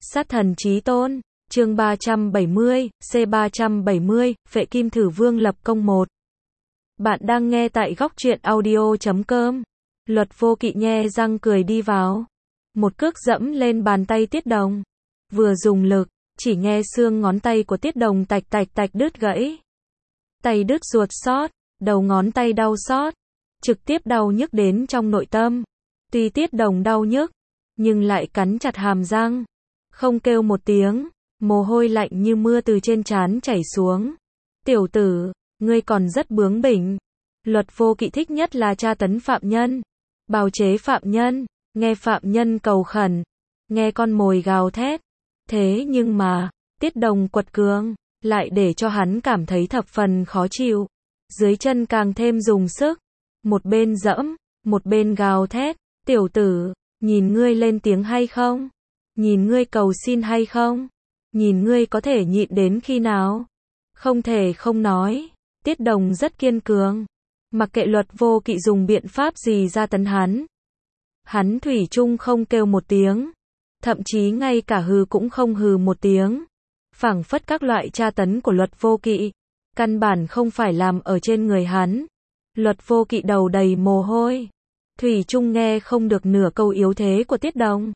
Sát thần chí tôn, chương 370, C370, Phệ Kim Thử Vương lập công 1. Bạn đang nghe tại góc truyện audio.com. Luật Vô Kỵ nhe răng cười đi vào. Một cước dẫm lên bàn tay Tiết Đồng. Vừa dùng lực, chỉ nghe xương ngón tay của Tiết Đồng tạch tạch tạch đứt gãy. Tay đứt ruột xót, đầu ngón tay đau xót, trực tiếp đau nhức đến trong nội tâm. Tuy Tiết Đồng đau nhức, nhưng lại cắn chặt hàm răng, không kêu một tiếng, mồ hôi lạnh như mưa từ trên trán chảy xuống. Tiểu tử, ngươi còn rất bướng bỉnh. Luật Vô Kỵ thích nhất là tra tấn phạm nhân, bào chế phạm nhân, nghe phạm nhân cầu khẩn, nghe con mồi gào thét. Thế nhưng mà, Tiết Đồng quật cường, lại để cho hắn cảm thấy thập phần khó chịu. Dưới chân càng thêm dùng sức, một bên dẫm, một bên gào thét. Tiểu tử, nhìn ngươi lên tiếng hay không? Nhìn ngươi cầu xin hay không? Nhìn ngươi có thể nhịn đến khi nào? Không thể không nói, Tiết Đồng rất kiên cường. Mặc kệ Luật Vô Kỵ dùng biện pháp gì ra tấn hắn thủy chung không kêu một tiếng. Thậm chí ngay cả hừ cũng không hừ một tiếng. Phảng phất các loại tra tấn của Luật Vô Kỵ, căn bản không phải làm ở trên người hắn. Luật Vô Kỵ đầu đầy mồ hôi, thủy chung nghe không được nửa câu yếu thế của Tiết Đồng.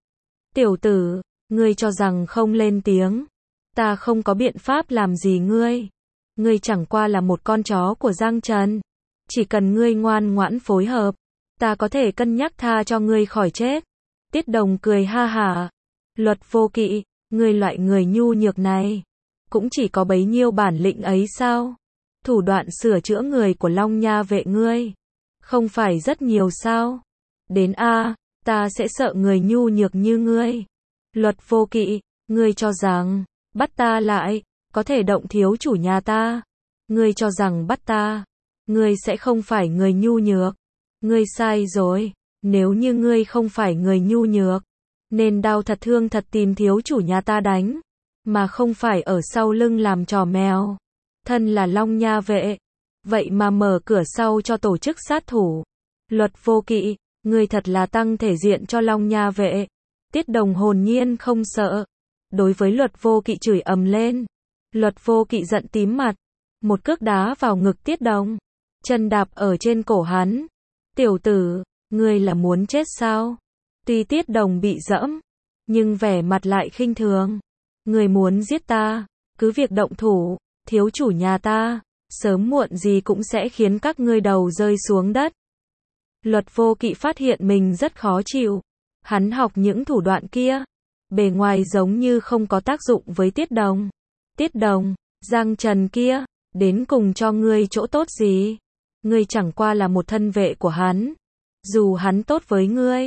Tiểu tử, ngươi cho rằng không lên tiếng, ta không có biện pháp làm gì ngươi. Ngươi chẳng qua là một con chó của Giang Trần. Chỉ cần ngươi ngoan ngoãn phối hợp, ta có thể cân nhắc tha cho ngươi khỏi chết. Tiết Đồng cười ha hả. Luật Vô Kỵ, ngươi loại người nhu nhược này, cũng chỉ có bấy nhiêu bản lĩnh ấy sao? Thủ đoạn sửa chữa người của Long Nha vệ ngươi, không phải rất nhiều sao? Đến a, ta sẽ sợ người nhu nhược như ngươi. Luật Vô Kỵ, ngươi cho rằng, bắt ta lại, có thể động thiếu chủ nhà ta. Ngươi cho rằng bắt ta, ngươi sẽ không phải người nhu nhược. Ngươi sai rồi, nếu như ngươi không phải người nhu nhược, nên đau thật thương thật tìm thiếu chủ nhà ta đánh, mà không phải ở sau lưng làm trò mèo. Thân là Long Nha vệ, vậy mà mở cửa sau cho tổ chức sát thủ. Luật Vô Kỵ, ngươi thật là tăng thể diện cho Long Nha vệ. Tiết Đồng hồn nhiên không sợ, đối với Luật Vô Kỵ chửi ầm lên. Luật Vô Kỵ giận tím mặt, một cước đá vào ngực Tiết Đồng, chân đạp ở trên cổ hắn. Tiểu tử, ngươi là muốn chết sao? Tuy Tiết Đồng bị dẫm, nhưng vẻ mặt lại khinh thường. Ngươi muốn giết ta, cứ việc động thủ, thiếu chủ nhà ta, sớm muộn gì cũng sẽ khiến các ngươi đầu rơi xuống đất. Luật Vô Kỵ phát hiện mình rất khó chịu. Hắn học những thủ đoạn kia, bề ngoài giống như không có tác dụng với Tiết Đồng. Tiết Đồng, Giang Trần kia, đến cùng cho ngươi chỗ tốt gì? Ngươi chẳng qua là một thân vệ của hắn. Dù hắn tốt với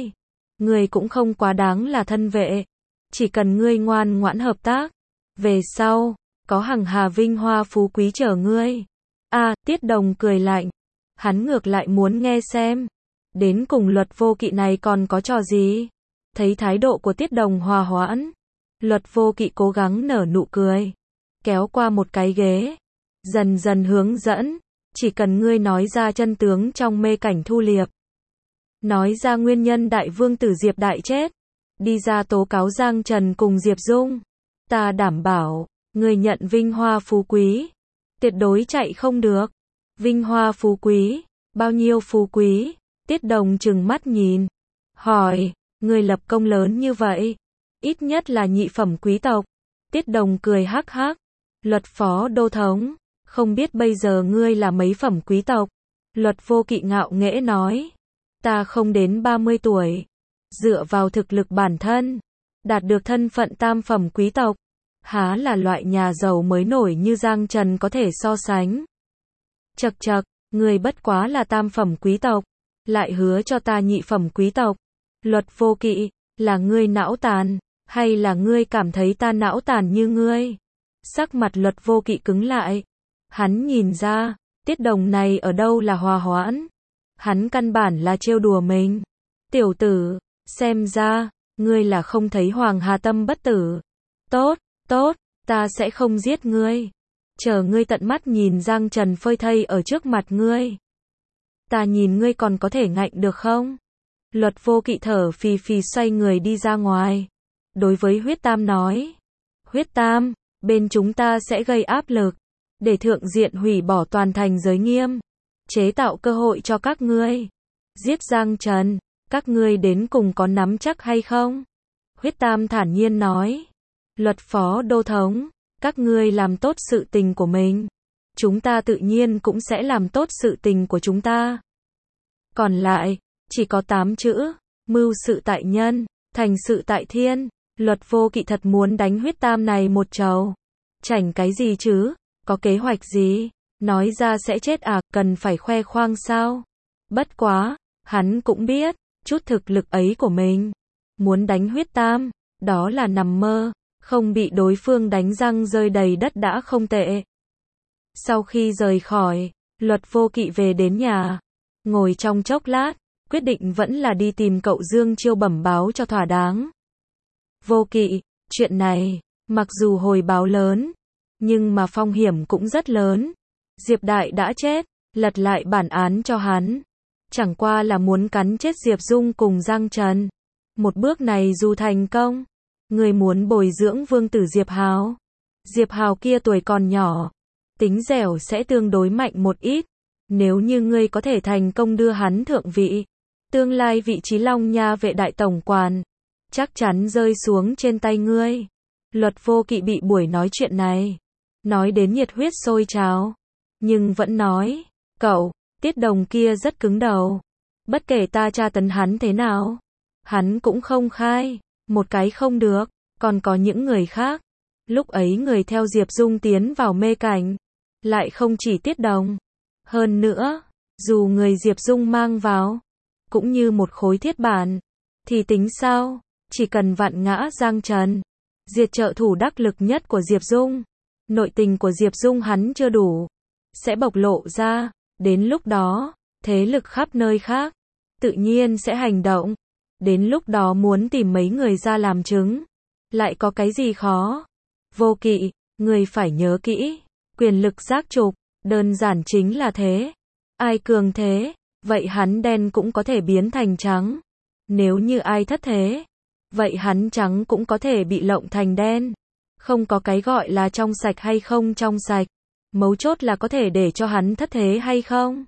ngươi cũng không quá đáng là thân vệ. Chỉ cần ngươi ngoan ngoãn hợp tác, về sau, có hằng hà vinh hoa phú quý chờ ngươi. Tiết Đồng cười lạnh. Hắn ngược lại muốn nghe xem, đến cùng Luật Vô Kỵ này còn có trò gì? Thấy thái độ của Tiết Đồng hòa hoãn, Luật Vô Kỵ cố gắng nở nụ cười, kéo qua một cái ghế, dần dần hướng dẫn. Chỉ cần ngươi nói ra chân tướng trong mê cảnh Thu Liệp, nói ra nguyên nhân đại vương tử Diệp Đại chết, đi ra tố cáo Giang Trần cùng Diệp Dung, ta đảm bảo, ngươi nhận vinh hoa phú quý, tuyệt đối chạy không được. Vinh hoa phú quý, bao nhiêu phú quý? Tiết Đồng trừng mắt nhìn, hỏi, ngươi lập công lớn như vậy, ít nhất là nhị phẩm quý tộc. Tiết Đồng cười hắc hắc, Luật Phó Đô Thống, không biết bây giờ ngươi là mấy phẩm quý tộc? Luật Vô Kỵ ngạo nghễ nói, ta không đến 30 tuổi, dựa vào thực lực bản thân, đạt được thân phận tam phẩm quý tộc, há là loại nhà giàu mới nổi như Giang Trần có thể so sánh. Chậc chậc, ngươi bất quá là tam phẩm quý tộc, lại hứa cho ta nhị phẩm quý tộc. Luật Vô Kỵ, là ngươi não tàn, hay là ngươi cảm thấy ta não tàn như ngươi? Sắc mặt Luật Vô Kỵ cứng lại. Hắn nhìn ra, Tiết Đồng này ở đâu là hòa hoãn. Hắn căn bản là trêu đùa mình. Tiểu tử, xem ra, ngươi là không thấy Hoàng Hà Tâm bất tử. Tốt, tốt, ta sẽ không giết ngươi. Chờ ngươi tận mắt nhìn Giang Trần phơi thây ở trước mặt ngươi. Ta nhìn ngươi còn có thể ngạnh được không? Luật Vô Kỵ thở phì phì xoay người đi ra ngoài. đối với Huyết Tam nói. Huyết Tam, bên chúng ta sẽ gây áp lực, để thượng diện hủy bỏ toàn thành giới nghiêm, chế tạo cơ hội cho các ngươi. Giết Giang Trần, các ngươi đến cùng có nắm chắc hay không? Huyết Tam thản nhiên nói. Luật Phó Đô Thống, các ngươi làm tốt sự tình của mình, chúng ta tự nhiên cũng sẽ làm tốt sự tình của chúng ta. Còn lại, chỉ có 8 chữ, mưu sự tại nhân, thành sự tại thiên. Luật Vô Kỵ thật muốn đánh Huyết Tam này một trầu. Chảnh cái gì chứ, có kế hoạch gì, nói ra sẽ chết à, cần phải khoe khoang sao? Bất quá, hắn cũng biết, chút thực lực ấy của mình, muốn đánh Huyết Tam, đó là nằm mơ, không bị đối phương đánh răng rơi đầy đất đã không tệ. Sau khi rời khỏi, Luật Vô Kỵ về đến nhà, ngồi trong chốc lát, quyết định vẫn là đi tìm cậu Dương Chiêu bẩm báo cho thỏa đáng. Vô Kỵ, chuyện này, mặc dù hồi báo lớn, nhưng mà phong hiểm cũng rất lớn. Diệp Đại đã chết, lật lại bản án cho hắn, chẳng qua là muốn cắn chết Diệp Dung cùng Giang Trần. Một bước này dù thành công, người muốn bồi dưỡng vương tử Diệp Hào. Diệp Hào kia tuổi còn nhỏ, tính dẻo sẽ tương đối mạnh một ít. Nếu như ngươi có thể thành công đưa hắn thượng vị, tương lai vị trí Long Nha vệ đại tổng quản, chắc chắn rơi xuống trên tay ngươi. Luật Vô Kỵ bị buổi nói chuyện này, nói đến nhiệt huyết sôi trào, nhưng vẫn nói, cậu, Tiết Đồng kia rất cứng đầu. Bất kể ta tra tấn hắn thế nào, hắn cũng không khai, một cái không được, còn có những người khác. Lúc ấy người theo Diệp Dung tiến vào mê cảnh, lại không chỉ Tiết Đồng. Hơn nữa, dù người Diệp Dung mang vào, cũng như một khối thiết bản, thì tính sao, chỉ cần vặn ngã Giang Trần, diệt trợ thủ đắc lực nhất của Diệp Dung. Nội tình của Diệp Dung hắn chưa đủ, sẽ bộc lộ ra, đến lúc đó, thế lực khắp nơi khác, tự nhiên sẽ hành động. Đến lúc đó muốn tìm mấy người ra làm chứng, lại có cái gì khó. Vô Kỵ, người phải nhớ kỹ, quyền lực giác trục, đơn giản chính là thế. Ai cường thế, vậy hắn đen cũng có thể biến thành trắng. Nếu như ai thất thế, vậy hắn trắng cũng có thể bị lộng thành đen. Không có cái gọi là trong sạch hay không trong sạch. Mấu chốt là có thể để cho hắn thất thế hay không.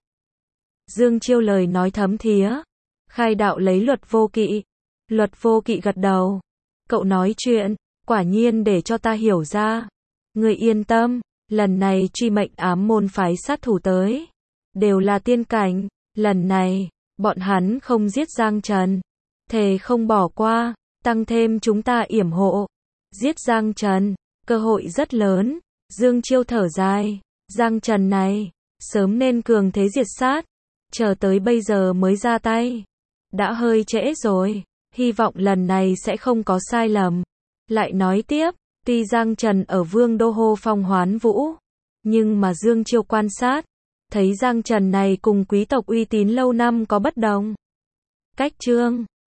Dương Chiêu lời nói thấm thía, khai đạo lấy Luật Vô Kỵ. Luật Vô Kỵ gật đầu. Cậu nói chuyện, quả nhiên để cho ta hiểu ra. Người yên tâm, lần này truy mệnh ám môn phái sát thủ tới, đều là tiên cảnh. Lần này, bọn hắn không giết Giang Trần, thề không bỏ qua, tăng thêm chúng ta yểm hộ. Giết Giang Trần, cơ hội rất lớn. Dương Chiêu thở dài, Giang Trần này, sớm nên cường thế diệt sát, chờ tới bây giờ mới ra tay, đã hơi trễ rồi, hy vọng lần này sẽ không có sai lầm. Lại nói tiếp, tuy Giang Trần ở Vương Đô hô phong hoán vũ, nhưng mà Dương Chiêu quan sát, thấy Giang Trần này cùng quý tộc uy tín lâu năm có bất đồng. Cách trương